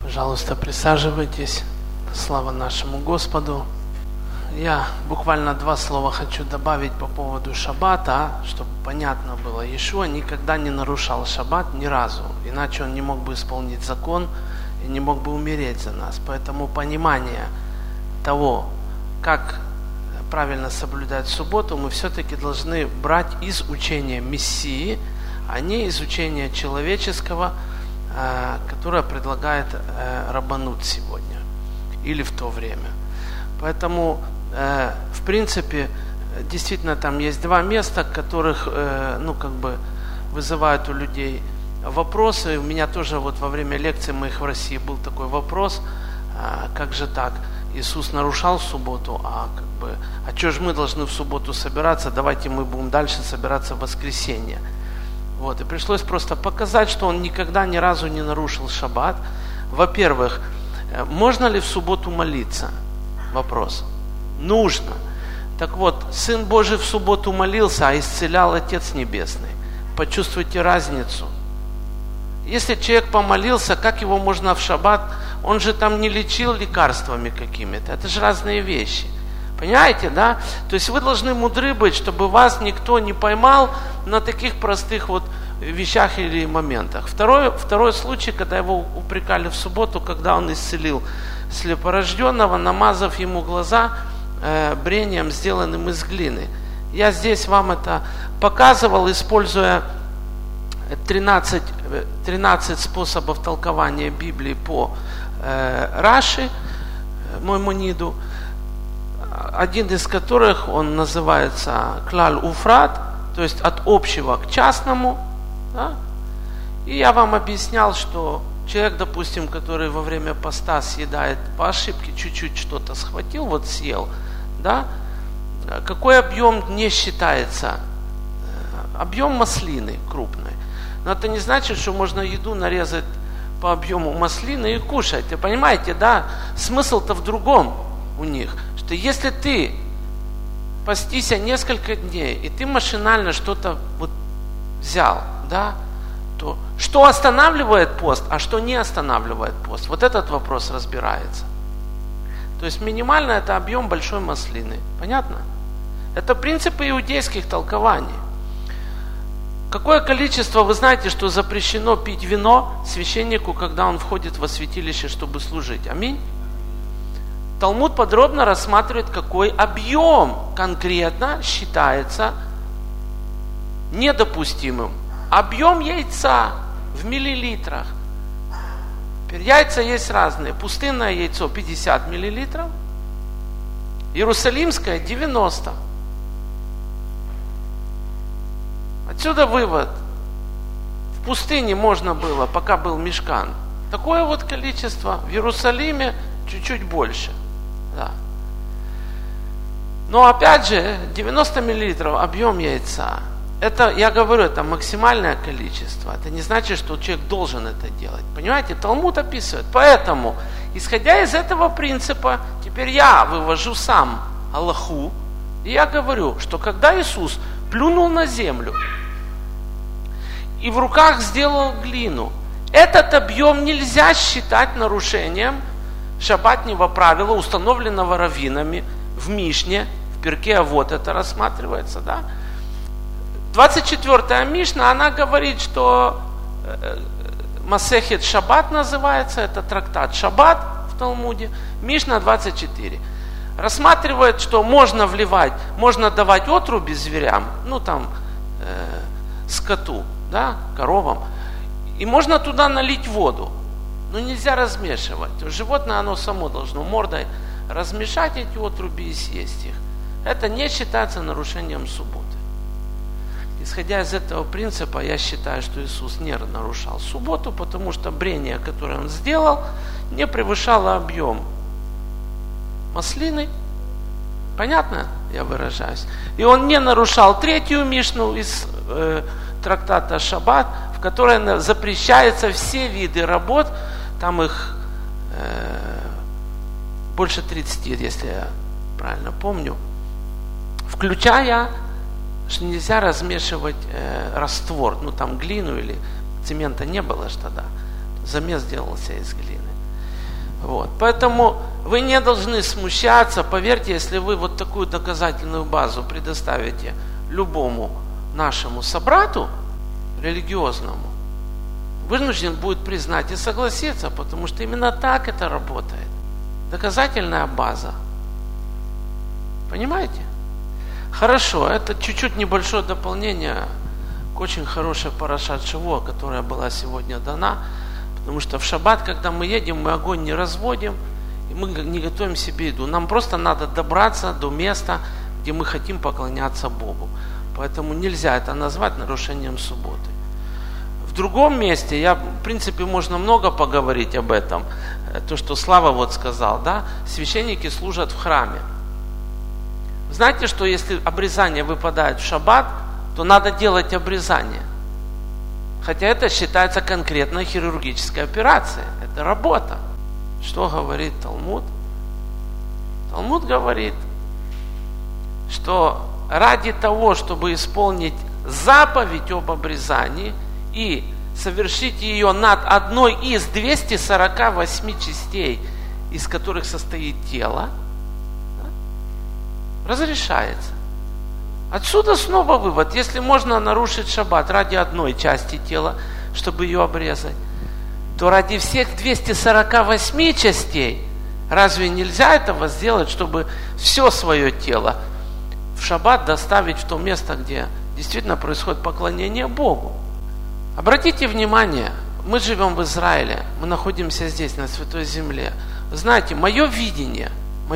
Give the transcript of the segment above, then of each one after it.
Пожалуйста, присаживайтесь. Слава нашему Господу. Я буквально 2 слова хочу добавить по поводу шаббата, чтобы понятно было. Иешуа никогда не нарушал шаббат ни разу, иначе он не мог бы исполнить закон и не мог бы умереть за нас. Поэтому понимание того, как правильно соблюдать субботу, мы все-таки должны брать из учения Мессии, а не из учения человеческого, которое предлагает Раббанут сегодня или в то время. Поэтому, в принципе, действительно там есть 2 места, которых, вызывают у людей вопросы. У меня тоже вот во время лекций моих в России был такой вопрос, как же так? Иисус нарушал субботу, а что же мы должны в субботу собираться? Давайте мы будем дальше собираться в воскресенье. Вот, и пришлось просто показать, что он никогда ни разу не нарушил шаббат. Во-первых, можно ли в субботу молиться? Вопрос. Нужно. Так вот, Сын Божий в субботу молился, а исцелял Отец Небесный. Почувствуйте разницу. Если человек помолился, как его можно в шаббат? Он же там не лечил лекарствами какими-то. Это же разные вещи. Понимаете, да? То есть вы должны мудры быть, чтобы вас никто не поймал на таких простых вот вещах или моментах. Второй случай, когда его упрекали в субботу, когда он исцелил слепорожденного, намазав ему глаза брением, сделанным из глины. Я здесь вам это показывал, используя 13 способов толкования Библии по Раши, Маймониду. Один из которых, он называется Клаль Уфрат, то есть от общего к частному. Да? И я вам объяснял, что человек, допустим, который во время поста съедает по ошибке, чуть-чуть что-то схватил, вот съел, да? Какой объем не считается? Объем маслины крупной. Но это не значит, что можно еду нарезать по объему маслины и кушать. Вы понимаете, да? Смысл-то в другом у них. Что если ты постися несколько дней, и ты машинально что-то вот взял, да, то что останавливает пост, а что не останавливает пост? Вот этот вопрос разбирается. То есть минимально это объем большой маслины. Понятно? Это принципы иудейских толкований. Какое количество, вы знаете, что запрещено пить вино священнику, когда он входит во святилище, чтобы служить? Аминь. Талмуд подробно рассматривает, какой объем конкретно считается недопустимым. Объем яйца в миллилитрах. Теперь яйца есть разные. Пустынное яйцо 50 миллилитров, иерусалимское 90. Отсюда вывод. В пустыне можно было, пока был мишкан, такое вот количество, в Иерусалиме чуть-чуть больше. Да. Но опять же, 90 мл объем яйца. Это, я говорю, это максимальное количество. Это не значит, что человек должен это делать. Понимаете, Талмуд описывает. Поэтому, исходя из этого принципа, теперь я вывожу сам алаху. И я говорю, что когда Иисус плюнул на землю и в руках сделал глину, этот объем нельзя считать нарушением шаббатнего правила, установленного раввинами в Мишне, в Перке Авот это рассматривается, да? 24-я Мишна, она говорит, что Масехет Шаббат называется, это трактат Шаббат в Талмуде, Мишна 24. Рассматривает, что можно вливать, можно давать отруби зверям, скоту, да, коровам, и можно туда налить воду. Но нельзя размешивать. Животное, оно само должно мордой размешать эти отруби и съесть их. Это не считается нарушением субботы. Исходя из этого принципа, я считаю, что Иисус не нарушал субботу, потому что брение, которое Он сделал, не превышало объем маслины. Понятно, я выражаюсь? И Он не нарушал 3-ю Мишну из трактата Шаббат, в которой запрещаются все виды работ. Там их больше 30, если я правильно помню, включая, что нельзя размешивать раствор, там глину или цемента не было ж тогда, замес делался из глины. Вот. Поэтому вы не должны смущаться. Поверьте, если вы вот такую доказательную базу предоставите любому нашему собрату религиозному, вынужден будет признать и согласиться, потому что именно так это работает. Доказательная база. Понимаете? Хорошо, это чуть-чуть небольшое дополнение к очень хорошей парашат Шавуа, которая была сегодня дана. Потому что в шаббат, когда мы едем, мы огонь не разводим, и мы не готовим себе еду. Нам просто надо добраться до места, где мы хотим поклоняться Богу. Поэтому нельзя это назвать нарушением субботы. В другом месте, в принципе, можно много поговорить об этом. То, что Слава вот сказал, да, священники служат в храме. Знаете, что если обрезание выпадает в шаббат, то надо делать обрезание. Хотя это считается конкретной хирургической операцией. Это работа. Что говорит Талмуд? Талмуд говорит, что ради того, чтобы исполнить заповедь об обрезании и совершить ее над одной из 248 частей, из которых состоит тело, разрешается. Отсюда снова вывод. Если можно нарушить шаббат ради одной части тела, чтобы ее обрезать, то ради всех 248 частей разве нельзя этого сделать, чтобы все свое тело в шаббат доставить в то место, где действительно происходит поклонение Богу? Обратите внимание, мы живем в Израиле, мы находимся здесь, на Святой Земле. Вы знаете, мое видение,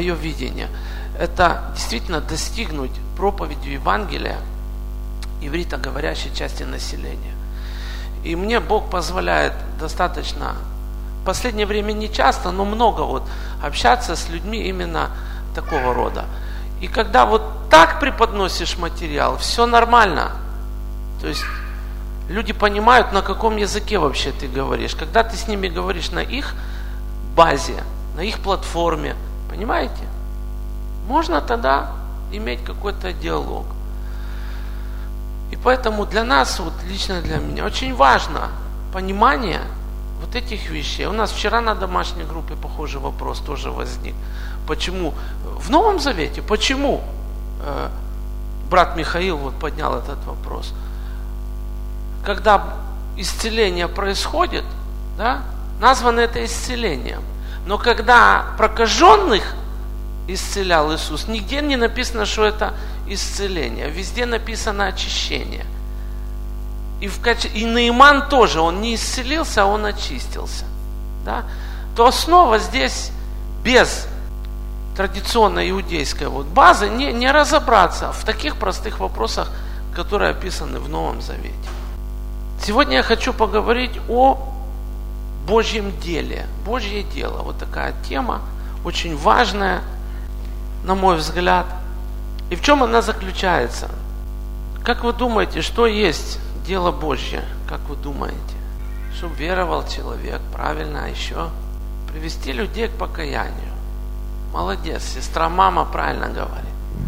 это действительно достигнуть проповедью Евангелия ивритоговорящей части населения. И мне Бог позволяет достаточно, в последнее время не часто, но много общаться с людьми именно такого рода. И когда так преподносишь материал, все нормально. То есть люди понимают, на каком языке вообще ты говоришь. Когда ты с ними говоришь на их базе, на их платформе, понимаете? Можно тогда иметь какой-то диалог. И поэтому для нас, лично для меня, очень важно понимание этих вещей. У нас вчера на домашней группе похожий вопрос тоже возник. Почему? В Новом Завете, почему брат Михаил поднял этот вопрос? Когда исцеление происходит, да, названо это исцелением. Но когда прокаженных исцелял Иисус, нигде не написано, что это исцеление. Везде написано очищение. И Наиман тоже, он не исцелился, а он очистился. Да? То основа здесь без традиционной иудейской базы не разобраться в таких простых вопросах, которые описаны в Новом Завете. Сегодня я хочу поговорить о Божьем деле. Божье дело. Такая тема, очень важная, на мой взгляд. И в чем она заключается? Как вы думаете, что есть дело Божье? Как вы думаете? Чтобы веровал человек, правильно, а еще привести людей к покаянию. Молодец, сестра, мама правильно говорит.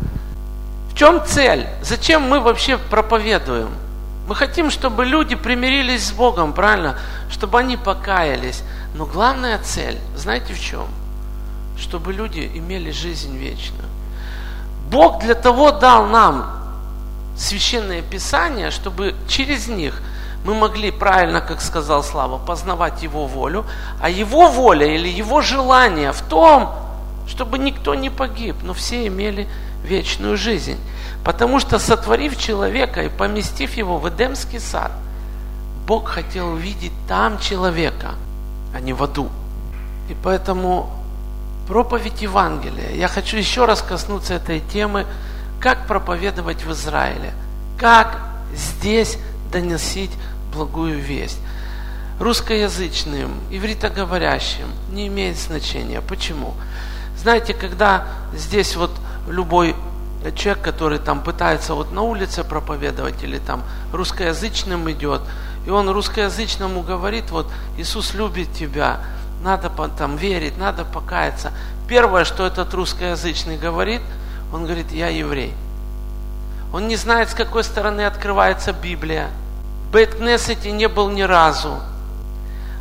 В чем цель? Зачем мы вообще проповедуем? Мы хотим, чтобы люди примирились с Богом, правильно? Чтобы они покаялись. Но главная цель, знаете в чем? Чтобы люди имели жизнь вечную. Бог для того дал нам священные писания, чтобы через них мы могли правильно, как сказал Слава, познавать Его волю, а Его воля или Его желание в том, чтобы никто не погиб, но все имели вечную жизнь. Потому что, сотворив человека и поместив его в Эдемский сад, Бог хотел увидеть там человека, а не в аду. И поэтому проповедь Евангелия. Я хочу еще раз коснуться этой темы, как проповедовать в Израиле, как здесь доносить благую весть. Русскоязычным, ивритоговорящим не имеет значения. Почему? Знаете, когда здесь любой человек, который там пытается на улице проповедовать или там русскоязычным идет, и он русскоязычному говорит, Иисус любит тебя, надо там верить, надо покаяться. Первое, что этот русскоязычный говорит, он говорит: я еврей. Он не знает, с какой стороны открывается Библия. В Бейт-Кнесете не был ни разу.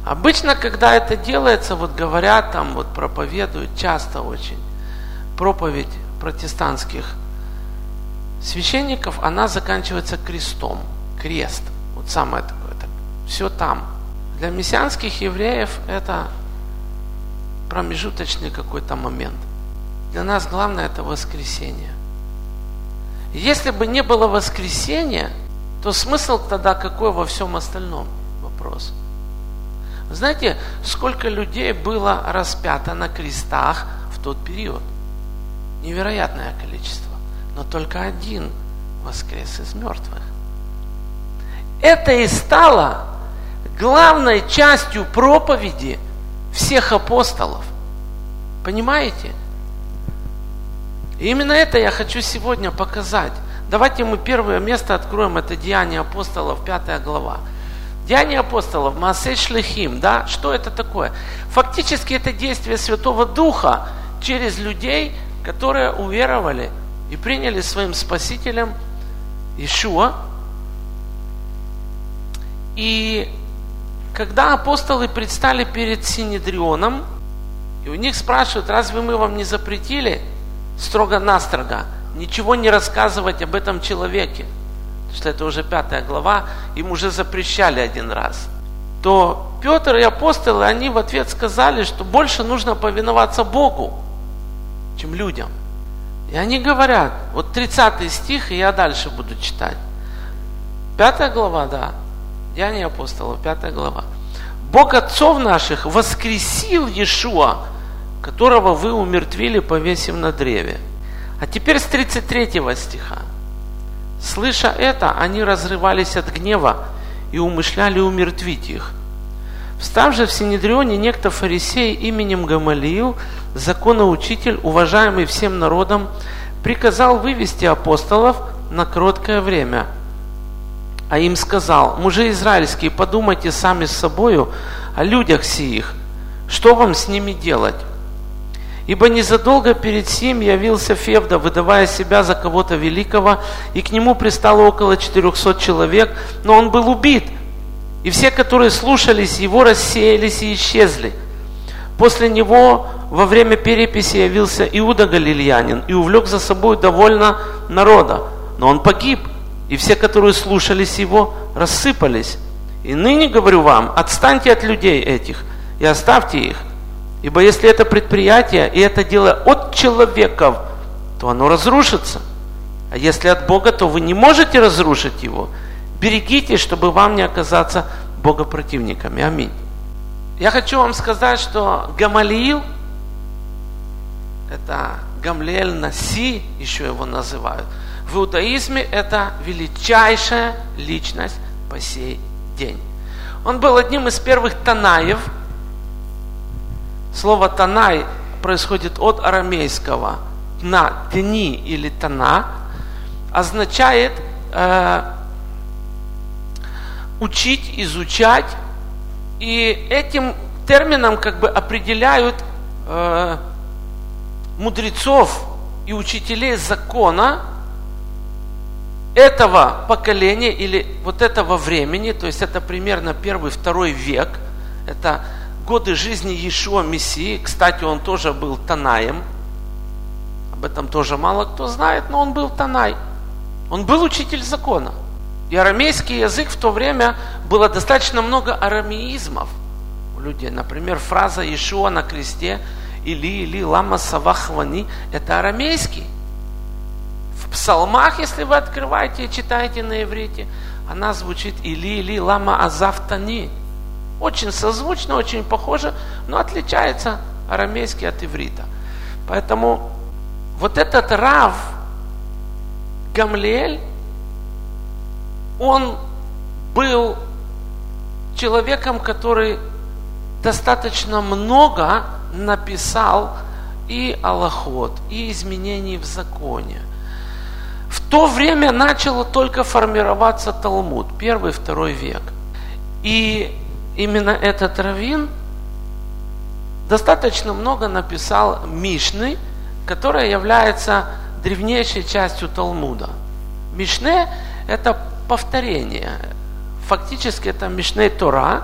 Обычно, когда это делается, вот говорят, там вот проповедуют, часто очень, проповедь протестантских священников, она заканчивается крестом, крест, вот самое такое, так, все там. Для мессианских евреев это промежуточный какой-то момент. Для нас главное это воскресение. Если бы не было воскресения, то смысл тогда какой во всем остальном? Вопрос. Вы знаете, сколько людей было распято на крестах в тот период? Невероятное количество. Но только один воскрес из мертвых. Это и стало главной частью проповеди всех апостолов. Понимаете? И именно это я хочу сегодня показать. Давайте мы первое место откроем, это Деяния апостолов, 5 глава. Деяния апостолов, Маасей Шлихим, да? Что это такое? Фактически это действие Святого Духа через людей, которые уверовали и приняли своим Спасителем Иешуа. И когда апостолы предстали перед Синедрионом, и у них спрашивают, разве мы вам не запретили строго-настрого ничего не рассказывать об этом человеке? Потому что это уже 5 глава, им уже запрещали один раз. То Петр и апостолы, они в ответ сказали, что больше нужно повиноваться Богу, чем людям. И они говорят, вот 30 стих, и я дальше буду читать. 5 глава, да, Деяния апостолов, 5 глава. Бог отцов наших воскресил Иешуа, которого вы умертвили, повесив на древе. А теперь с 33 стиха. Слыша это, они разрывались от гнева и умышляли умертвить их. Встав же в Синедрионе некто фарисей именем Гамалиил, законоучитель, уважаемый всем народом, приказал вывести апостолов на короткое время. А им сказал: мужи израильские, подумайте сами с собою о людях сих, что вам с ними делать? Ибо незадолго перед сим явился Февда, выдавая себя за кого-то великого, и к нему пристало около 400 человек, но он был убит, и все, которые слушались его, рассеялись и исчезли. После него во время переписи явился Иуда Галилеянин и увлек за собой довольно народа, но он погиб, и все, которые слушались его, рассыпались. И ныне говорю вам, отстаньте от людей этих и оставьте их. Ибо если это предприятие и это дело от человеков, то оно разрушится. А если от Бога, то вы не можете разрушить его. Берегитесь, чтобы вам не оказаться богопротивниками. Аминь. Я хочу вам сказать, что Гамалиил, это Гамлиэль Наси, еще его называют, в иудаизме это величайшая личность по сей день. Он был одним из первых танаев. Слово «танай» происходит от арамейского «тна», «тни» или «тана», означает учить, изучать, и этим термином как бы определяют мудрецов и учителей закона этого поколения или вот этого времени, то есть это примерно 1-2 век, это годы жизни Иешуа Мессии. Кстати, он тоже был танаем. Об этом тоже мало кто знает, но он был танай. Он был учитель закона. И арамейский язык в то время было достаточно много арамеизмов у людей. Например, фраза Иешуа на кресте «Или лама савахвани» – это арамейский. В псалмах, если вы открываете и читаете на иврите, она звучит «Или лама азавтани». Очень созвучно, очень похоже, но отличается арамейский от иврита. Поэтому вот этот Рав Гамлиэль, он был человеком, который достаточно много написал и алахот, и изменений в законе. В то время начало только формироваться Талмуд, 1-2 век. И именно этот раввин достаточно много написал Мишны, которая является древнейшей частью Талмуда. Мишне – это повторение. Фактически это Мишней Тора,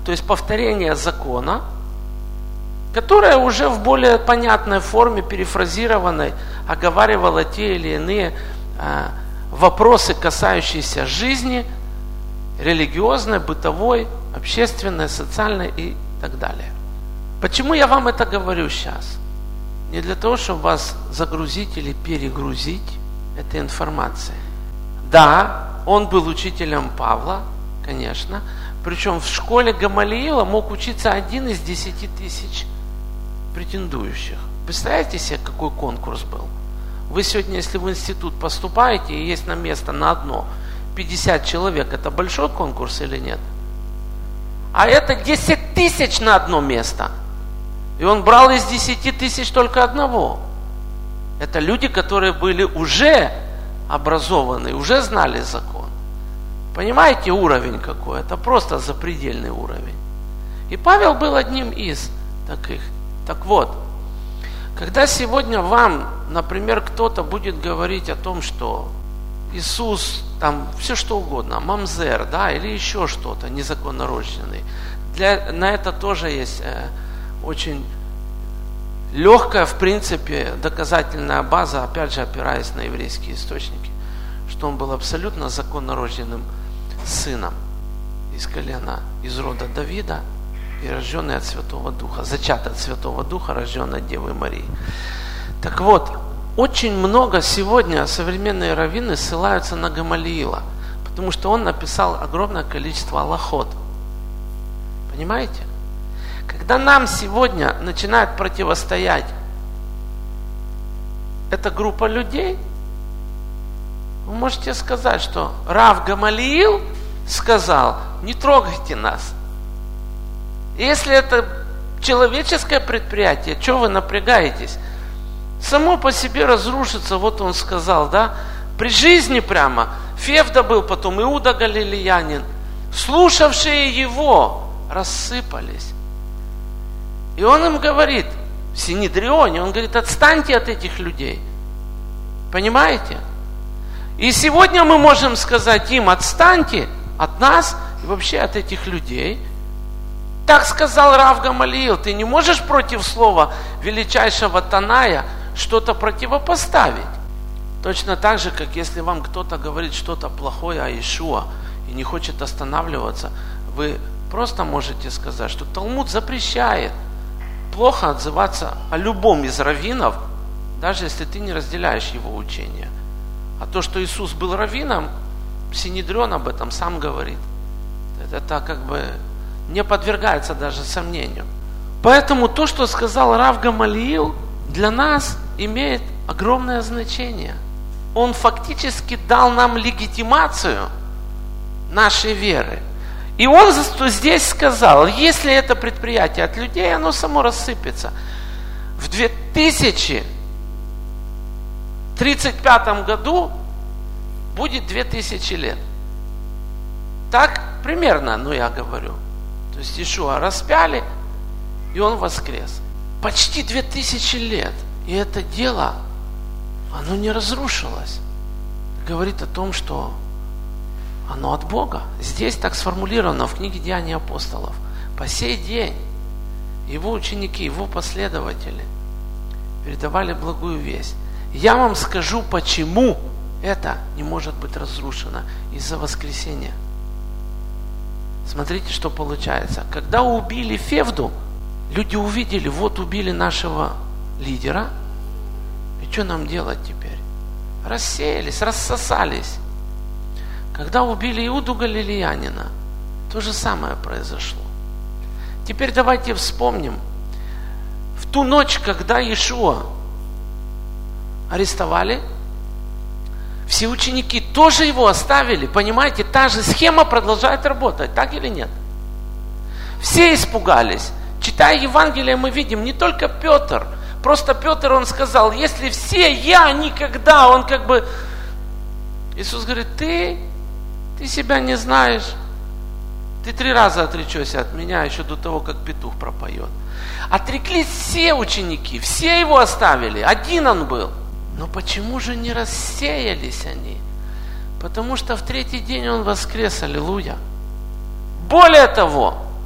то есть повторение закона, которое уже в более понятной форме, перефразированной, оговаривало те или иные вопросы, касающиеся жизни, религиозной, бытовой, общественной, социальной и так далее. Почему я вам это говорю сейчас? Не для того, чтобы вас загрузить или перегрузить этой информацией. Да, он был учителем Павла, конечно, причем в школе Гамалиила мог учиться 1 из 10 тысяч претендующих. Представляете себе, какой конкурс был? Вы сегодня, если в институт поступаете и есть на место на одно 50 человек, это большой конкурс или нет? А это 10 тысяч на одно место. И он брал из 10 тысяч только одного. Это люди, которые были уже образованы, уже знали закон. Понимаете, уровень какой? Это просто запредельный уровень. И Павел был одним из таких. Так вот, когда сегодня вам, например, кто-то будет говорить о том, что Иисус, там, все что угодно, мамзер, да, или еще что-то, незаконнорожденный, на это тоже есть очень легкая, в принципе, доказательная база, опять же, опираясь на еврейские источники, что он был абсолютно законнорожденным сыном из колена, из рода Давида, и рожденный от Святого Духа, зачат от Святого Духа, рожденный от Девы Марии. Так вот, очень много сегодня современные раввины ссылаются на Гамалиила, потому что он написал огромное количество алахот. Понимаете? Когда нам сегодня начинает противостоять эта группа людей, вы можете сказать, что Рав Гамалиил сказал: не трогайте нас. Если это человеческое предприятие, что вы напрягаетесь? Само по себе разрушится, вот он сказал, да, при жизни прямо. Февда был, потом Иуда Галилеянин. Слушавшие его рассыпались. И он им говорит, в Синедрионе, он говорит: отстаньте от этих людей. Понимаете? И сегодня мы можем сказать им: отстаньте от нас и вообще от этих людей. Так сказал Рав Гамалиил. Ты не можешь против слова величайшего Таная что-то противопоставить. Точно так же, как если вам кто-то говорит что-то плохое о Иешуа и не хочет останавливаться, вы просто можете сказать, что Талмуд запрещает плохо отзываться о любом из раввинов, даже если ты не разделяешь его учение. А то, что Иисус был раввином, Синедрион об этом сам говорит. Это как бы не подвергается даже сомнению. Поэтому то, что сказал Рав Гамалиил, для нас имеет огромное значение. Он фактически дал нам легитимацию нашей веры. И он здесь сказал: если это предприятие от людей, оно само рассыпется. В 2035 году будет 2000 лет. Так примерно, я говорю. То есть Иешуа распяли, и он воскрес. Почти 2000 лет. И это дело, оно не разрушилось. Говорит о том, что оно от Бога. Здесь так сформулировано в книге Деяний апостолов. По сей день его ученики, его последователи передавали благую весть. Я вам скажу, почему это не может быть разрушено: из-за воскресения. Смотрите, что получается. Когда убили Февду, люди увидели: вот убили нашего лидера. И что нам делать теперь? Рассеялись, рассосались. Когда убили Иуду Галилеянина, то же самое произошло. Теперь давайте вспомним. В ту ночь, когда Иешуа арестовали, все ученики тоже его оставили. Понимаете, та же схема продолжает работать, так или нет? Все испугались. Читая Евангелие, мы видим, не только Петр. Просто Петр, он сказал: если все, я никогда. Он как бы... Иисус говорит: ты себя не знаешь. Ты 3 раза отречешься от меня еще до того, как петух пропоет. Отреклись все ученики, все его оставили. Один он был. Но почему же не рассеялись они? Потому что в 3-й день он воскрес, аллилуйя. Более того,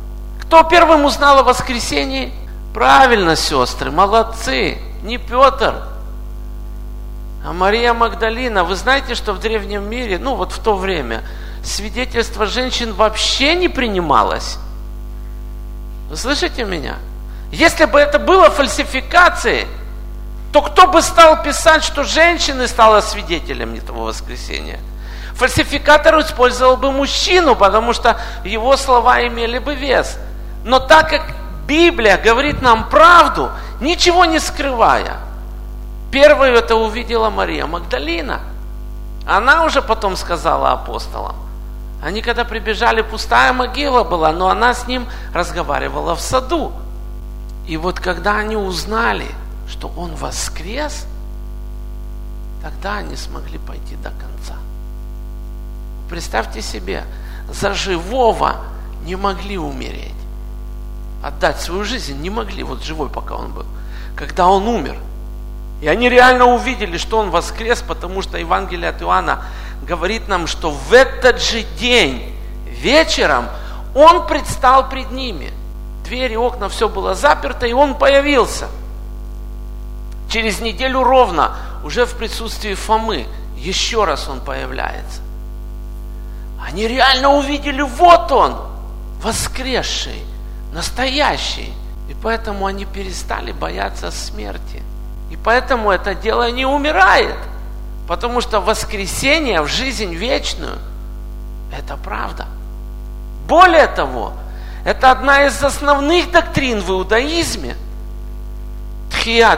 Кто первым узнал о воскресении? Правильно, сестры, молодцы. Не Петр, а Мария Магдалина. Вы знаете, что в древнем мире, вот в то время, свидетельство женщин вообще не принималось. Вы слышите меня? Если бы это было фальсификацией, то кто бы стал писать, что женщина стала свидетелем этого воскресения? Фальсификатор использовал бы мужчину, потому что его слова имели бы вес. Но так как Библия говорит нам правду, ничего не скрывая, первой это увидела Мария Магдалина. Она уже потом сказала апостолам. Они когда прибежали, пустая могила была, но она с ним разговаривала в саду. И вот когда они узнали, что он воскрес, тогда они смогли пойти до конца. Представьте себе, за живого не могли умереть. Отдать свою жизнь не могли, живой пока он был. Когда он умер. И они реально увидели, что он воскрес, потому что Евангелие от Иоанна говорит нам, что в этот же день, вечером, он предстал пред ними. Двери, окна, все было заперто, и он появился. Через неделю ровно, уже в присутствии Фомы, еще раз он появляется. Они реально увидели, вот он, воскресший, настоящий. И поэтому они перестали бояться смерти. И поэтому это дело не умирает. Потому что воскресение в жизнь вечную – это правда. Более того, это одна из основных доктрин в иудаизме. Тхият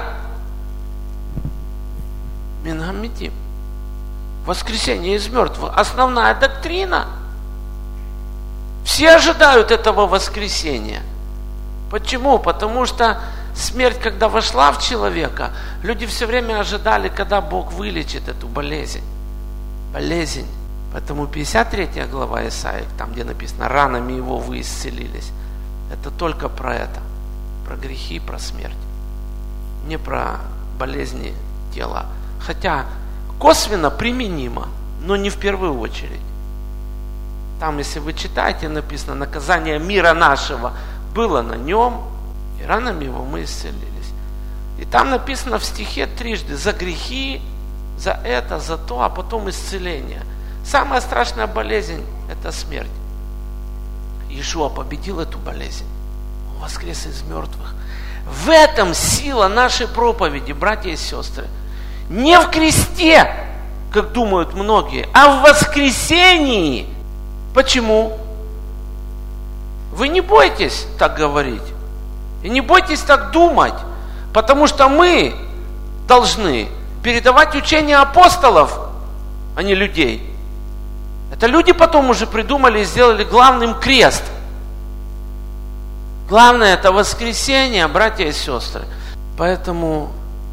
мин хамитим. Воскресение из мертвых. Основная доктрина. Все ожидают этого воскресения. Почему? Потому что смерть, когда вошла в человека, люди все время ожидали, когда Бог вылечит эту болезнь. Болезнь. Поэтому 53 глава Исаии, там где написано, ранами его вы исцелились, это только про это. Про грехи, про смерть. Не про болезни тела. Хотя косвенно применимо, но не в первую очередь. Там, если вы читаете, написано, наказание мира нашего было на нем, и ранами его мы исцелились. И там написано в стихе трижды: за грехи, за это, за то, а потом исцеление. Самая страшная болезнь – это смерть. Иешуа победил эту болезнь. Он воскрес из мертвых. В этом сила нашей проповеди, братья и сестры. Не в кресте, как думают многие, а в воскресении. Почему? Вы не бойтесь так говорить. И не бойтесь так думать. Потому что мы должны передавать учение апостолов, а не людей. Это люди потом уже придумали и сделали главным крест. Главное – это воскресение, братья и сестры. Поэтому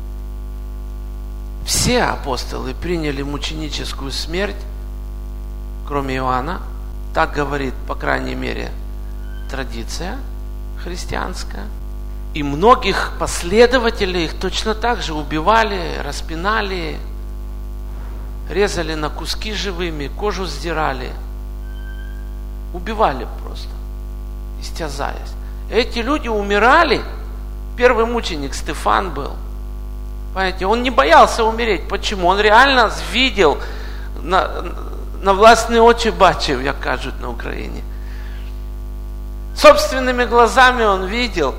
все апостолы приняли мученическую смерть, кроме Иоанна. Так говорит, по крайней мере, традиция христианская. И многих последователей их точно так же убивали, распинали, резали на куски живыми, кожу сдирали. Убивали просто, истязаясь. Эти люди умирали. Первый мученик Стефан был. Понимаете, он не боялся умереть. Почему? Он реально видел, на власні очі бачив, як кажуть на Украине. Собственными глазами он видел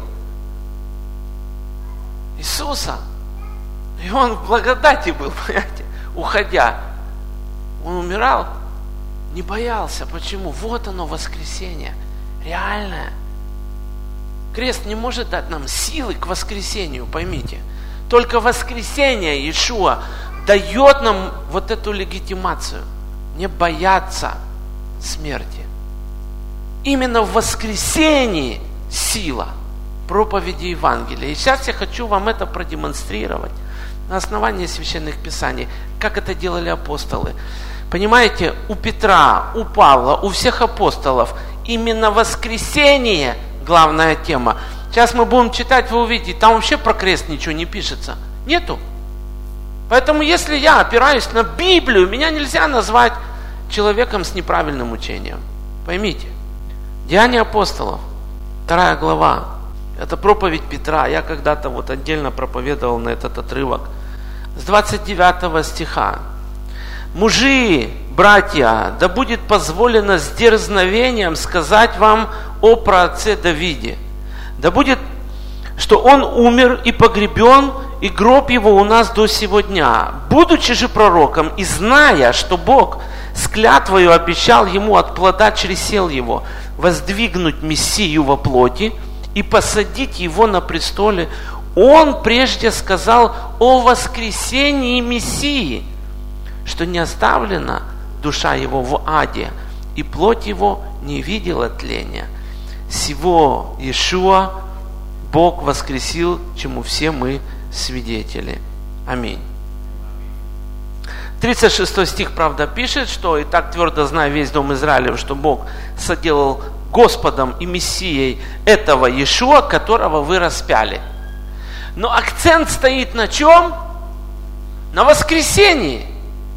Иисуса. И он в благодати был, понимаете, уходя. Он умирал, не боялся. Почему? Вот оно, воскресение. Реальное. Крест не может дать нам силы к воскресению, поймите. Только воскресение Иешуа дает нам вот эту легитимацию. Не бояться смерти. Именно в воскресении сила проповеди Евангелия. И сейчас я хочу вам это продемонстрировать на основании священных писаний, как это делали апостолы. Понимаете, у Петра, у Павла, у всех апостолов именно воскресение главная тема. Сейчас мы будем читать, вы увидите, там вообще про крест ничего не пишется. Нету. Поэтому если я опираюсь на Библию, меня нельзя назвать человеком с неправильным учением. Поймите. Деяния апостолов, 2 глава. Это проповедь Петра. Я когда-то отдельно проповедовал на этот отрывок. С 29 стиха. «Мужи, братья, да будет позволено с дерзновением сказать вам о праотце Давиде. Да будет, что он умер и погребен, и гроб его у нас до сего дня. Будучи же пророком и зная, что Бог с клятвою обещал ему от плода чресел его воздвигнуть Мессию во плоти и посадить его на престоле, он прежде сказал о воскресении Мессии, что не оставлена душа его в аде, и плоть его не видела тления. Сего Иешуа Бог воскресил, чему все мы свидетели. Аминь». 36 стих, правда, пишет, что «И так твердо знаю весь дом Израилев, что Бог соделал Господом и Мессией этого Иешуа, которого вы распяли». Но акцент стоит на чем? На воскресении.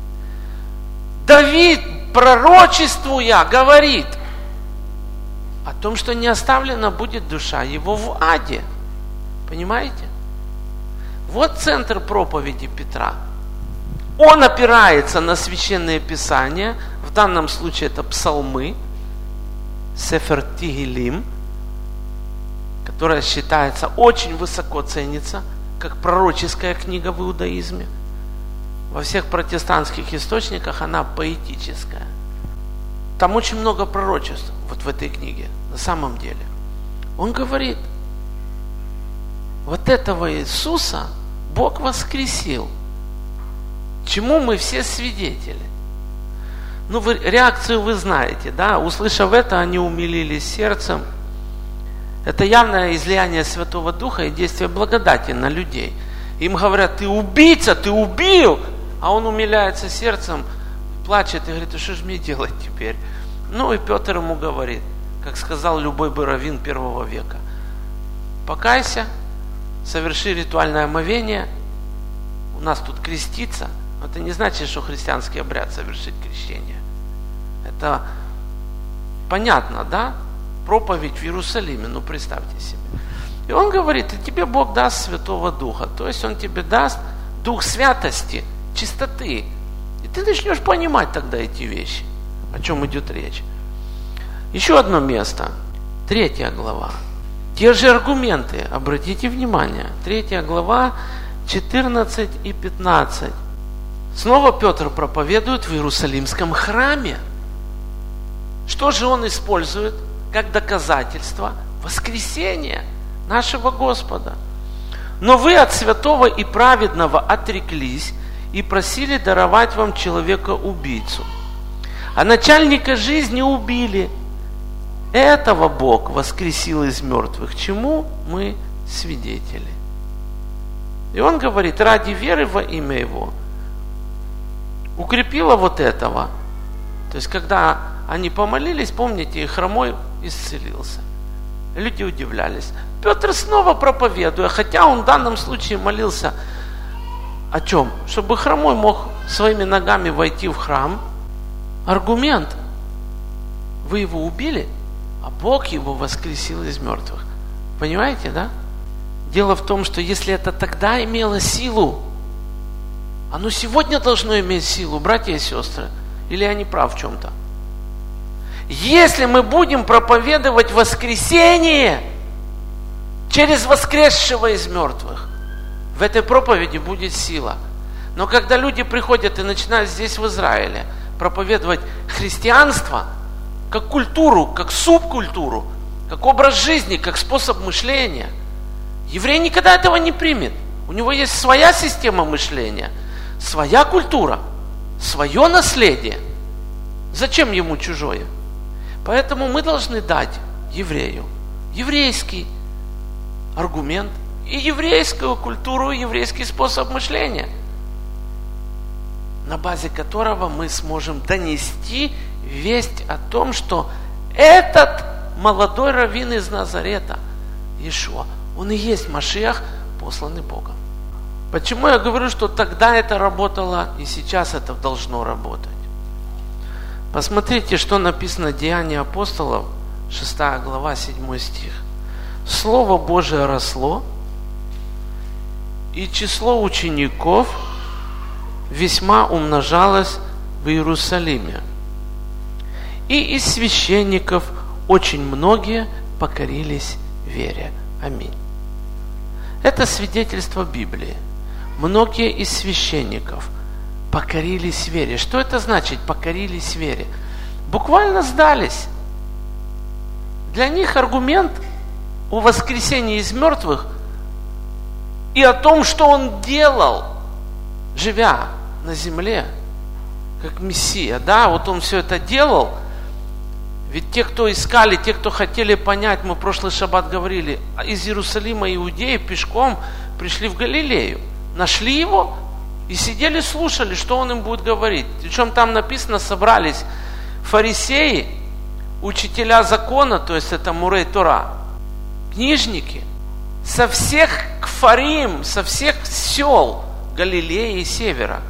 Давид, пророчествуя, говорит о том, что не оставлена будет душа его в аде. Понимаете? Вот центр проповеди Петра. Он опирается на священные писания, в данном случае это псалмы, Сефер Тегилим, которая считается, очень высоко ценится, как пророческая книга в иудаизме. Во всех протестантских источниках она поэтическая. Там очень много пророчеств в этой книге, на самом деле. Он говорит, вот этого Иисуса Бог воскресил, чему мы все свидетели. Реакцию вы знаете, да? Услышав это, они умилились сердцем. Это явное излияние Святого Духа и действие благодати на людей. Им говорят, ты убийца, ты убил, а он умиляется сердцем, плачет и говорит, что же мне делать теперь? И Петр ему говорит, как сказал любой бы раввин первого века, покайся, соверши ритуальное омовение, у нас тут креститься. Это не значит, что христианский обряд совершить крещение. Это понятно, да? Проповедь в Иерусалиме, представьте себе. И он говорит, и тебе Бог даст Святого Духа. То есть он тебе даст Дух святости, чистоты. И ты начнешь понимать тогда эти вещи, о чем идет речь. Еще одно место, 3 глава. Те же аргументы, обратите внимание, 3 глава, 14 и 15. Снова Петр проповедует в Иерусалимском храме. Что же он использует как доказательство воскресения нашего Господа? Но вы от святого и праведного отреклись и просили даровать вам человека-убийцу. А начальника жизни убили. Этого Бог воскресил из мертвых, чему мы свидетели. И он говорит, ради веры во имя Его укрепила вот этого. То есть, когда они помолились, помните, и хромой исцелился. Люди удивлялись. Петр снова проповедуя, хотя он в данном случае молился о чем? Чтобы хромой мог своими ногами войти в храм. Аргумент. Вы его убили, а Бог его воскресил из мертвых. Понимаете, да? Дело в том, что если это тогда имело силу, оно сегодня должно иметь силу, братья и сестры. Или я не прав в чем-то? Если мы будем проповедовать воскресение через воскресшего из мертвых, в этой проповеди будет сила. Но когда люди приходят и начинают здесь в Израиле проповедовать христианство как культуру, как субкультуру, как образ жизни, как способ мышления, еврей никогда этого не примет. У него есть своя система мышления, своя культура, свое наследие. Зачем ему чужое? Поэтому мы должны дать еврею еврейский аргумент и еврейскую культуру, и еврейский способ мышления, на базе которого мы сможем донести весть о том, что этот молодой раввин из Назарета, Иешуа, он и есть Машиах, посланный Богом. Почему я говорю, что тогда это работало и сейчас это должно работать? Посмотрите, что написано в Деяниях апостолов, 6 глава, 7 стих. Слово Божие росло, и число учеников весьма умножалось в Иерусалиме. И из священников очень многие покорились вере. Аминь. Это свидетельство Библии. Многие из священников покорились вере. Что это значит, покорились вере? Буквально сдались. Для них аргумент о воскресении из мертвых и о том, что Он делал, живя на земле, как Мессия. Да, вот Он все это делал. Ведь те, кто искали, те, кто хотели понять, мы в прошлый шаббат говорили, из Иерусалима, Иудеи пешком пришли в Галилею, нашли Его и сидели, слушали, что Он им будет говорить. Причем там написано, собрались фарисеи, учителя закона, то есть это Мурей Тора, книжники, со всех кфарим, со всех сел Галилеи и севера.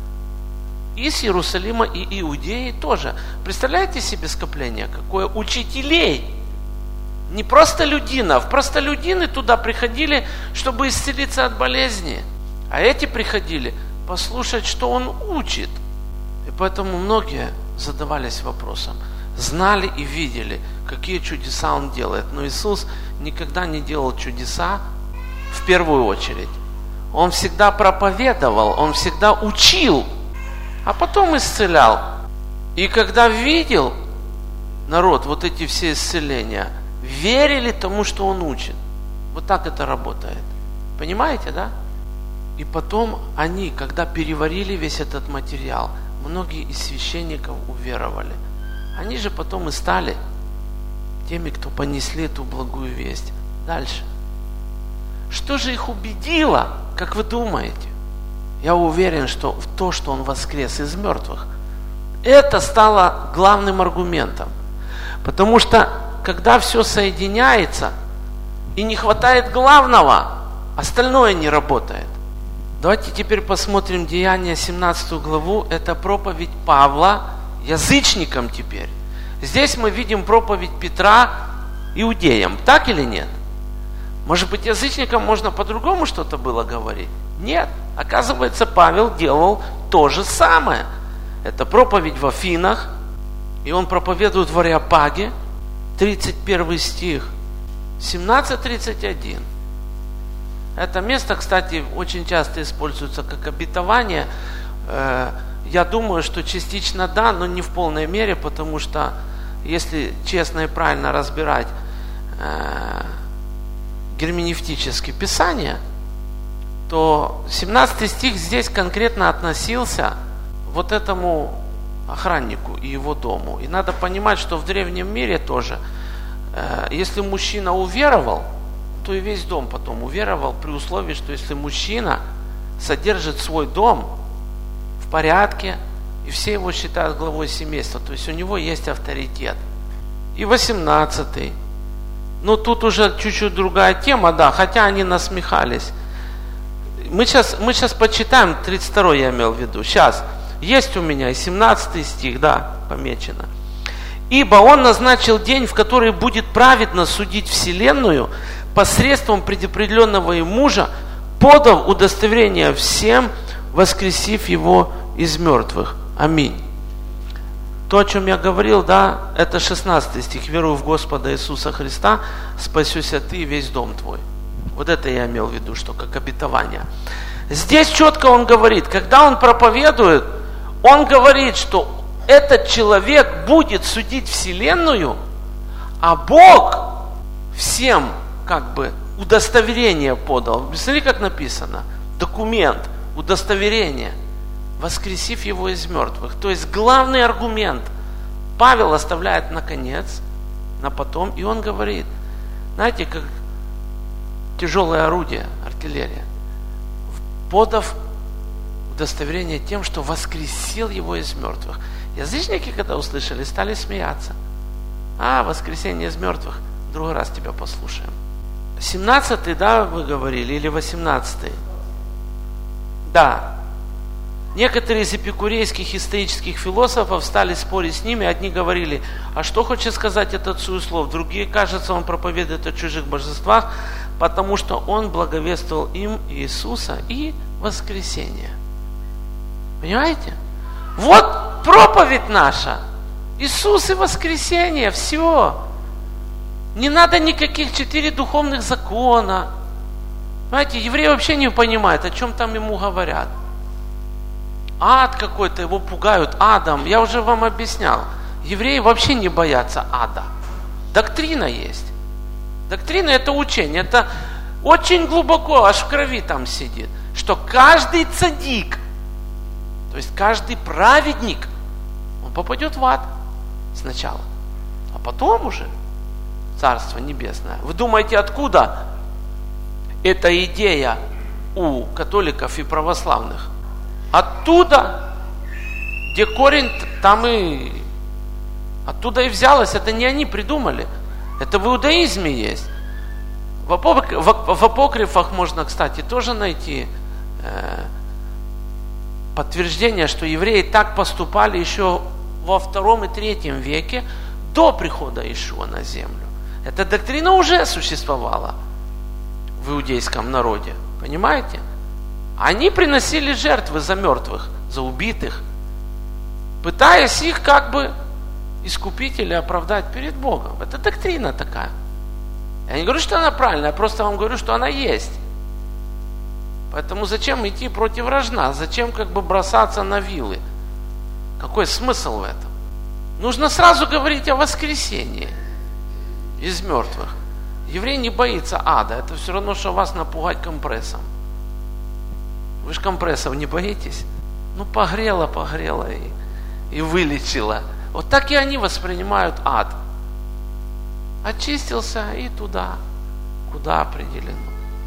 И с Иерусалима, и Иудеи тоже. Представляете себе скопление какое? Учителей. Не просто людинов. Простолюдины туда приходили, чтобы исцелиться от болезни. А эти приходили послушать, что Он учит. И поэтому многие задавались вопросом. Знали и видели, какие чудеса Он делает. Но Иисус никогда не делал чудеса в первую очередь. Он всегда проповедовал, Он всегда учил, а потом исцелял. И когда видел народ вот эти все исцеления, верили тому, что Он учит. Вот так это работает. Понимаете, да? И потом они, когда переварили весь этот материал, многие из священников уверовали. Они же потом и стали теми, кто понесли эту благую весть. Дальше. Что же их убедило, как вы думаете? Я уверен, что в то, что Он воскрес из мертвых, это стало главным аргументом. Потому что, когда все соединяется и не хватает главного, остальное не работает. Давайте теперь посмотрим Деяния 17 главу. Это проповедь Павла язычникам теперь. Здесь мы видим проповедь Петра иудеям. Так или нет? Может быть, язычникам можно по-другому что-то было говорить? Нет. Оказывается, Павел делал то же самое. Это проповедь в Афинах, и он проповедует в Ареопаге, 31 стих, 17:31. Это место, кстати, очень часто используется как обетование. Я думаю, что частично да, но не в полной мере, потому что если честно и правильно разбирать герменевтические писания, то 17 стих здесь конкретно относился вот этому охраннику и его дому. И надо понимать, что в древнем мире тоже, если мужчина уверовал, то и весь дом потом уверовал, при условии, что если мужчина содержит свой дом в порядке, и все его считают главой семейства, то есть у него есть авторитет. И 18. Ну, тут уже чуть-чуть другая тема, да, хотя они насмехались. Мы сейчас почитаем, 32 я имел в виду, сейчас. Есть у меня и 17 стих, да, помечено. «Ибо Он назначил день, в который будет праведно судить вселенную посредством предопределенного им мужа, подав удостоверение всем, воскресив его из мертвых». Аминь. То, о чем я говорил, да, это 16 стих. «Верую в Господа Иисуса Христа, спасешься ты и весь дом твой». Вот это я имел в виду, что как обетование. Здесь четко он говорит, когда он проповедует, он говорит, что этот человек будет судить вселенную, а Бог всем как бы удостоверение подал. Смотри, как написано. Документ, удостоверение, воскресив его из мертвых. То есть главный аргумент Павел оставляет на конец, на потом, и он говорит, знаете, как тяжелое орудие, артиллерия, подав удостоверение тем, что воскресил его из мертвых. Язычники, когда услышали, стали смеяться. Воскресение из мертвых, в другой раз тебя послушаем. 17-й, да, вы говорили, или 18-й? Да. Некоторые из эпикурейских и стоических философов стали спорить с ними. Одни говорили, а что хочет сказать этот суеслов? Другие, кажется, он проповедует о чужих божествах, потому что он благовествовал им Иисуса и воскресение. Понимаете? Вот проповедь наша. Иисус и воскресение. Все. Не надо никаких 4 духовных закона. Знаете, еврей вообще не понимает, о чем там ему говорят. Ад какой-то, его пугают адом. Я уже вам объяснял. Евреи вообще не боятся ада. Доктрина есть. Доктрина — это учение. Это очень глубоко, аж в крови там сидит. Что каждый цадик, то есть каждый праведник, он попадет в ад сначала. А потом уже Царство Небесное. Вы думаете, откуда эта идея у католиков и православных? Оттуда, где корень, там и оттуда и взялось. Это не они придумали. Это в иудаизме есть. В апокрифах можно, кстати, тоже найти подтверждение, что евреи так поступали еще во 2 и 3 веке до прихода Иешуа на землю. Эта доктрина уже существовала в иудейском народе. Понимаете? Они приносили жертвы за мертвых, за убитых, пытаясь их как бы искупить или оправдать перед Богом. Это доктрина такая. Я не говорю, что она правильная, я просто вам говорю, что она есть. Поэтому зачем идти против рожна? Зачем как бы бросаться на вилы? Какой смысл в этом? Нужно сразу говорить о воскресении из мертвых. Еврей не боится ада. Это все равно, что вас напугать компрессом. Вы же компрессов не боитесь? Ну, погрело и вылечило. Вот так и они воспринимают ад. Очистился и туда, куда определено.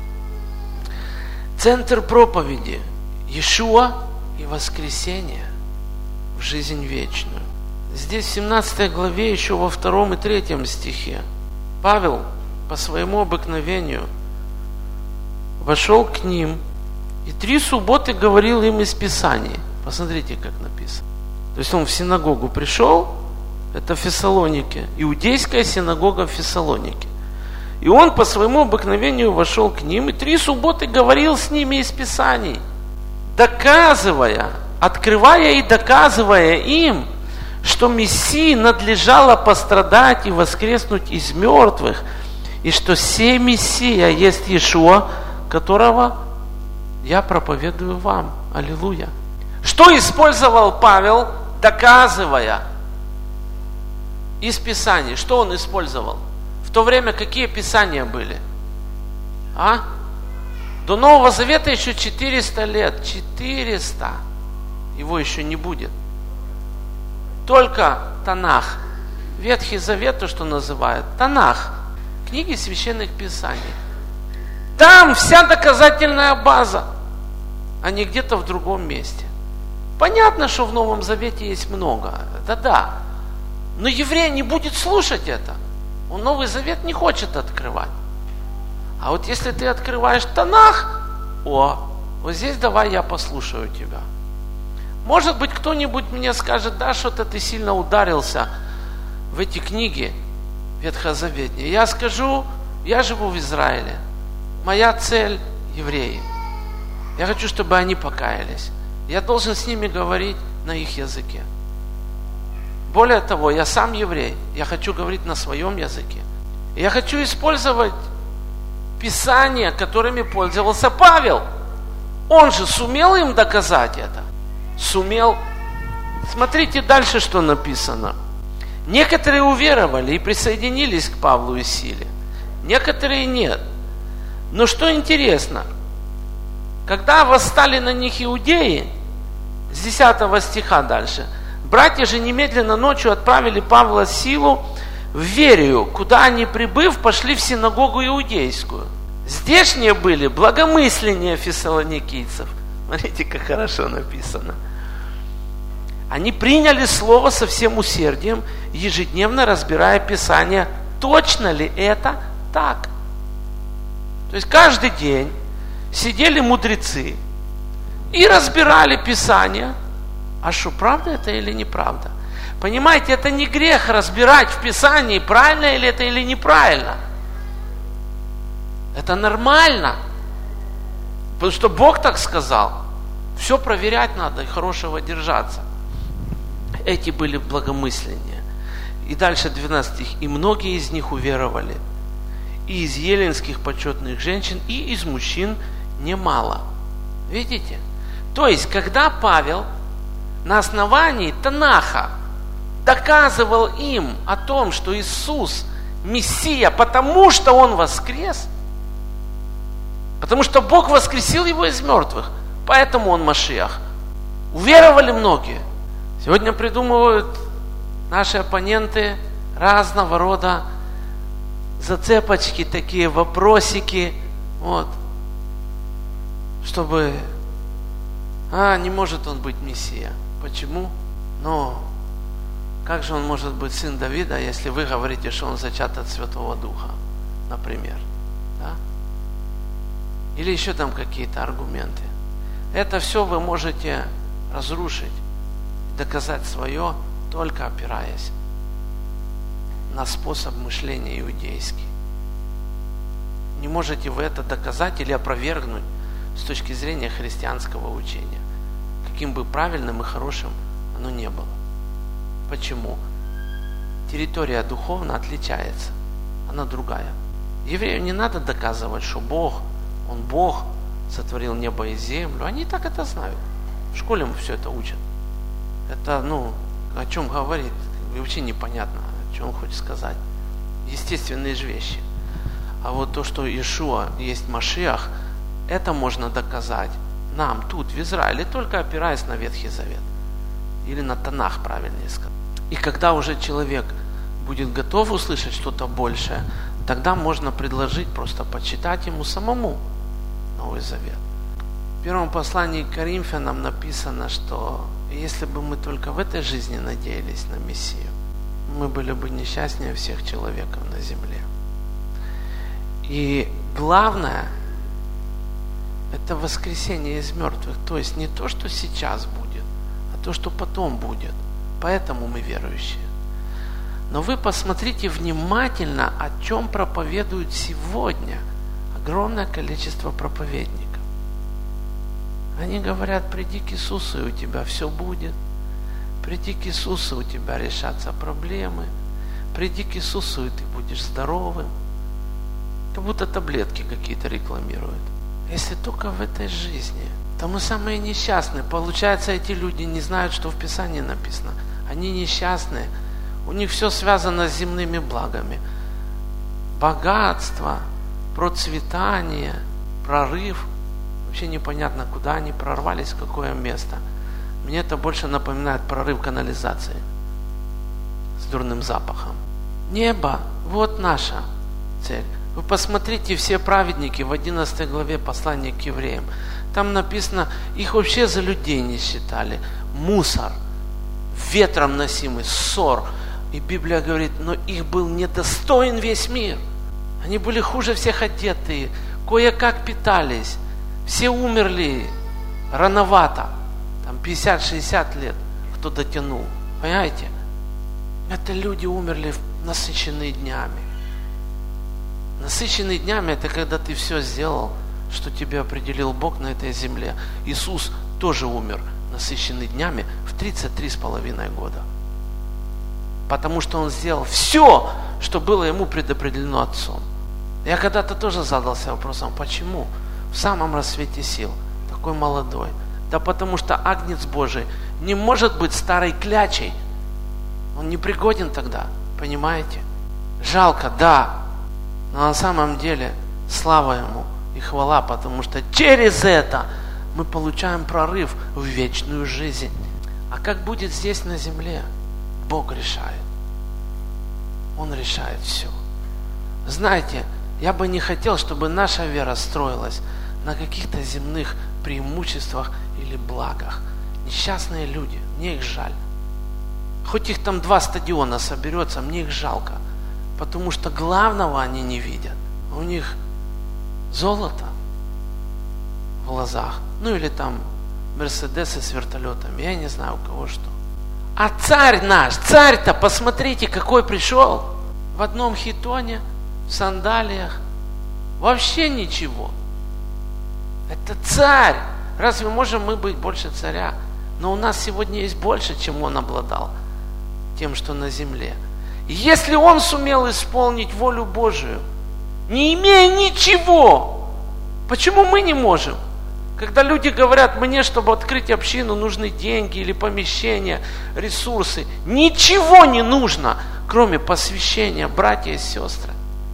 Центр проповеди – Иешуа и воскресение в жизнь вечную. Здесь в 17 главе, еще во 2 и 3 стихе, Павел по своему обыкновению вошел к ним и 3 субботы говорил им из Писаний. Посмотрите, как написано. То есть он в синагогу пришел, это в Фессалонике, иудейская синагога в Фессалонике. И он по своему обыкновению вошел к ним и 3 субботы говорил с ними из Писаний, доказывая, открывая и доказывая им, что Мессии надлежало пострадать и воскреснуть из мертвых, и что сей Мессия есть Иешуа, которого я проповедую вам. Аллилуйя. Что использовал Павел, доказывая из Писаний? Что он использовал? В то время какие Писания были? До Нового Завета еще 400 лет. 400. Его еще не будет. Только Танах. Ветхий Завет, то, что называют. Танах. Книги священных Писаний. Там вся доказательная база, а не где-то в другом месте. Понятно, что в Новом Завете есть много. Это да. Но еврей не будет слушать это. Он Новый Завет не хочет открывать. А вот если ты открываешь Танах, вот здесь давай я послушаю тебя. Может быть, кто-нибудь мне скажет, да, что-то ты сильно ударился в эти книги ветхозаветные. Я скажу, я живу в Израиле. Моя цель – евреи. Я хочу, чтобы они покаялись. Я должен с ними говорить на их языке. Более того, я сам еврей. Я хочу говорить на своем языке. Я хочу использовать Писания, которыми пользовался Павел. Он же сумел им доказать это. Сумел. Смотрите дальше, что написано. Некоторые уверовали и присоединились к Павлу и Силе. Некоторые нет. Но что интересно, когда восстали на них иудеи, с 10 стиха дальше, братья же немедленно ночью отправили Павла с Силу в Верию, куда они, прибыв, пошли в синагогу иудейскую. Здешние были благомысленнее фессалоникийцев. Смотрите, как хорошо написано. Они приняли слово со всем усердием, ежедневно разбирая Писание, точно ли это так. То есть каждый день сидели мудрецы, и разбирали Писание. А что, правда это или неправда? Понимаете, это не грех разбирать в Писании, правильно ли это или неправильно. Это нормально. Потому что Бог так сказал. Все проверять надо и хорошего держаться. Эти были благомысленнее. И дальше 12 стих. И многие из них уверовали. И из еленских почетных женщин, и из мужчин немало. Видите? То есть, когда Павел на основании Танаха доказывал им о том, что Иисус Мессия, потому что Он воскрес, потому что Бог воскресил Его из мертвых, поэтому Он Машиах. Уверовали многие. Сегодня придумывают наши оппоненты разного рода зацепочки, такие вопросики, вот, чтобы, не может Он быть Мессия. Почему? Но как же Он может быть сын Давида, если вы говорите, что Он зачат от Святого Духа, например, да? Или еще там какие-то аргументы. Это все вы можете разрушить, доказать свое, только опираясь на способ мышления иудейский. Не можете вы это доказать или опровергнуть с точки зрения христианского учения, каким бы правильным и хорошим оно не было. Почему? Территория духовно отличается, она другая. Еврею не надо доказывать, что Бог, Он Бог, сотворил небо и землю. Они так это знают. В школе мы все это учат. Это, о чем говорит, вообще непонятно, о чем он хочет сказать. Естественные же вещи. А вот то, что Иешуа есть Машиах, это можно доказать нам тут, в Израиле, только опираясь на Ветхий Завет. Или на Танах, правильнее сказать. И когда уже человек будет готов услышать что-то большее, тогда можно предложить просто почитать ему самому Новый Завет. В первом послании к Коринфянам написано, что если бы мы только в этой жизни надеялись на Мессию, мы были бы несчастнее всех человеков на земле. И главное, это воскресение из мертвых. То есть не то, что сейчас будет, а то, что потом будет. Поэтому мы верующие. Но вы посмотрите внимательно, о чем проповедуют сегодня огромное количество проповедников. Они говорят: приди к Иисусу, и у тебя все будет. Приди к Иисусу, у тебя решатся проблемы. Приди к Иисусу, и ты будешь здоровым. Как будто таблетки какие-то рекламируют. Если только в этой жизни, то мы самые несчастные. Получается, эти люди не знают, что в Писании написано. Они несчастные. У них все связано с земными благами. Богатство, процветание, прорыв. Вообще непонятно, куда они прорвались, в какое место. Мне это больше напоминает прорыв канализации с дурным запахом. Небо, вот наша цель. Вы посмотрите, все праведники в 11 главе послания к евреям. Там написано, их вообще за людей не считали. Мусор, ветром носимый, ссор. И Библия говорит, но их был недостоин весь мир. Они были хуже всех одетые, кое-как питались. Все умерли рановато, там 50-60 лет, кто дотянул. Понимаете? Это люди умерли насыщенные днями. Насыщенные днями — это когда ты все сделал, что тебе определил Бог на этой земле. Иисус тоже умер насыщенный днями в 33,5 года. Потому что Он сделал все, что было Ему предопределено Отцом. Я когда-то тоже задался вопросом, почему в самом рассвете сил такой молодой? Да потому что Агнец Божий не может быть старой клячей. Он не пригоден тогда, понимаете? Жалко, да. Но на самом деле слава Ему и хвала, потому что через это мы получаем прорыв в вечную жизнь. А как будет здесь на земле, Бог решает. Он решает все. Знаете, я бы не хотел, чтобы наша вера строилась на каких-то земных преимуществах или благах. Несчастные люди, мне их жаль. Хоть их там 2 стадиона соберется, мне их жалко. Потому что главного они не видят. У них золото в глазах. Ну или там Мерседесы с вертолетами. Я не знаю, у кого что. А царь наш, царь-то, посмотрите, какой пришел. В одном хитоне, в сандалиях. Вообще ничего. Это царь. Разве можем мы быть больше царя? Но у нас сегодня есть больше, чем он обладал. Тем, что на земле. И если он сумел исполнить волю Божию, не имея ничего, почему мы не можем? Когда люди говорят, мне, чтобы открыть общину, нужны деньги или помещения, ресурсы. Ничего не нужно, кроме посвящения, братья и сестры.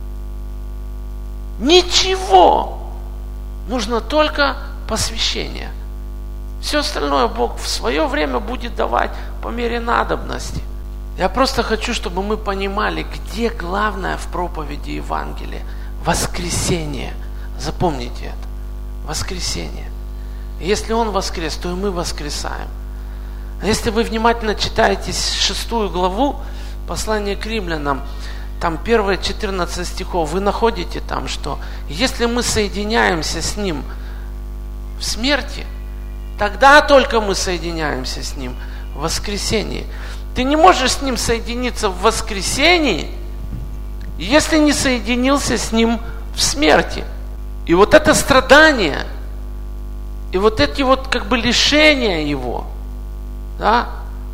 Ничего. Нужно только посвящение. Все остальное Бог в свое время будет давать по мере надобности. Я просто хочу, чтобы мы понимали, где главное в проповеди Евангелия. Воскресение. Запомните это. Воскресение. Если Он воскрес, то и мы воскресаем. А если вы внимательно читаете 6 главу послания к римлянам, там первые 14 стихов, вы находите там, что если мы соединяемся с Ним в смерти, тогда только мы соединяемся с Ним в воскресении. Ты не можешь с Ним соединиться в воскресении, если не соединился с Ним в смерти. И вот это страдание, и вот эти вот как бы лишения Его, да,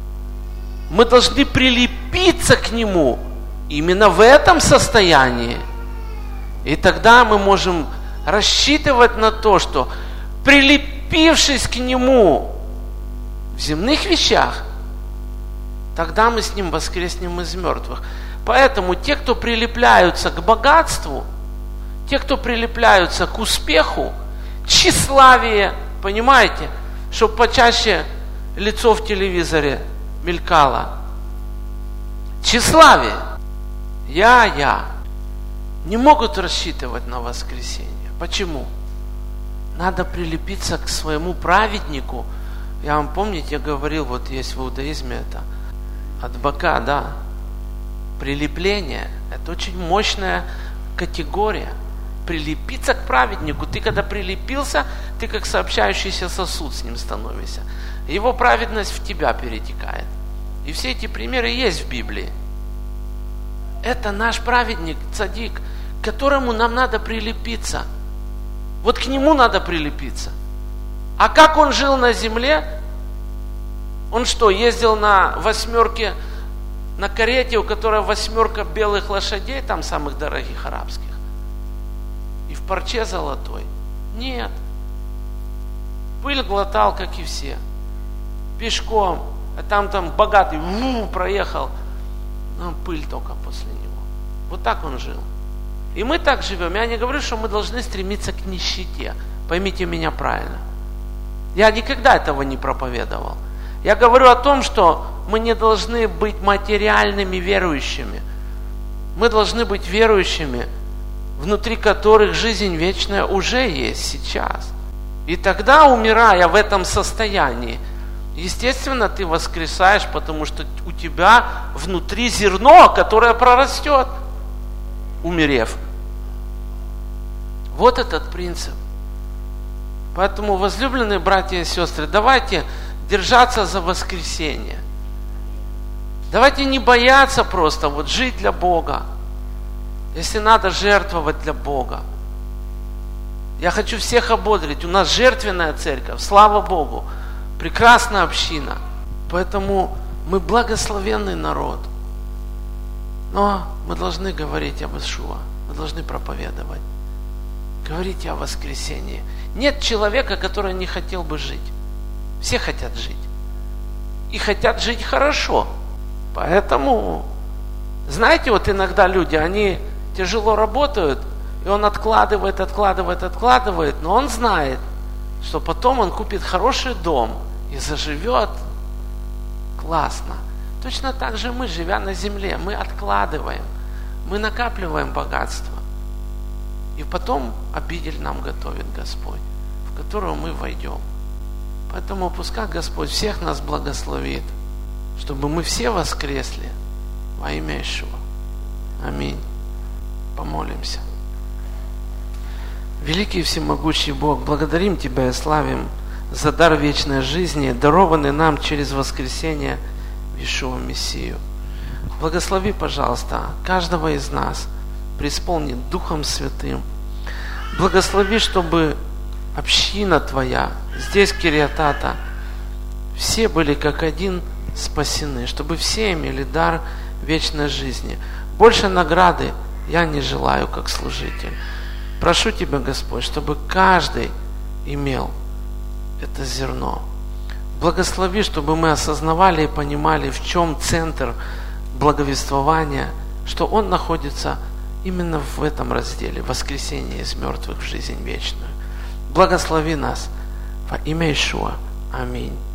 мы должны прилепиться к Нему именно в этом состоянии. И тогда мы можем рассчитывать на то, что прилепившись к Нему в земных вещах, тогда мы с Ним воскреснем из мертвых. Поэтому те, кто прилепляются к богатству, те, кто прилепляются к успеху, тщеславие, понимаете, чтобы почаще лицо в телевизоре мелькало. Тщеславие. Я. Не могут рассчитывать на воскресение. Почему? Надо прилепиться к своему праведнику. Я вам, помните, я говорил, вот есть в иудаизме это, от бока, да, прилепление. Это очень мощная категория. Прилепиться к праведнику. Ты когда прилепился, ты как сообщающийся сосуд с ним становишься. Его праведность в тебя перетекает. И все эти примеры есть в Библии. Это наш праведник, цадик, к которому нам надо прилепиться. Вот к нему надо прилепиться. А как он жил на земле? Он что, ездил на 8, на карете, у которой 8 белых лошадей, там самых дорогих арабских? И в парче золотой? Нет. Пыль глотал, как и все. Пешком. А там богатый проехал. Ну, пыль только после него. Вот так он жил. И мы так живем. Я не говорю, что мы должны стремиться к нищете. Поймите меня правильно. Я никогда этого не проповедовал. Я говорю о том, что мы не должны быть материальными верующими. Мы должны быть верующими, внутри которых жизнь вечная уже есть сейчас. И тогда, умирая в этом состоянии, естественно, ты воскресаешь, потому что у тебя внутри зерно, которое прорастет, умерев. Вот этот принцип. Поэтому, возлюбленные братья и сестры, давайте держаться за воскресение. Давайте не бояться просто вот жить для Бога. Если надо жертвовать для Бога. Я хочу всех ободрить. У нас жертвенная церковь, слава Богу. Прекрасная община. Поэтому мы благословенный народ. Но мы должны говорить об Иешуа. Мы должны проповедовать. Говорить о воскресении. Нет человека, который не хотел бы жить. Все хотят жить. И хотят жить хорошо. Поэтому, знаете, вот иногда люди, они тяжело работают, и он откладывает, но он знает, что потом он купит хороший дом и заживет классно. Точно так же мы, живя на земле, мы откладываем, мы накапливаем богатство. И потом обитель нам готовит Господь, в которую мы войдем. Поэтому пускай Господь всех нас благословит, чтобы мы все воскресли во имя Иешуа. Аминь. Помолимся. Великий и всемогущий Бог, благодарим Тебя и славим за дар вечной жизни, дарованный нам через воскресение в Иешуа Мессию. Благослови, пожалуйста, каждого из нас, преисполни Духом Святым. Благослови, чтобы община Твоя, здесь Кириат-Ата, все были как один спасены, чтобы все имели дар вечной жизни. Больше награды я не желаю, как служитель. Прошу Тебя, Господь, чтобы каждый имел это зерно. Благослови, чтобы мы осознавали и понимали, в чем центр благовествования, что он находится именно в этом разделе, воскресение из мертвых в жизнь вечную. Благослови нас во имя Иешуа. Аминь.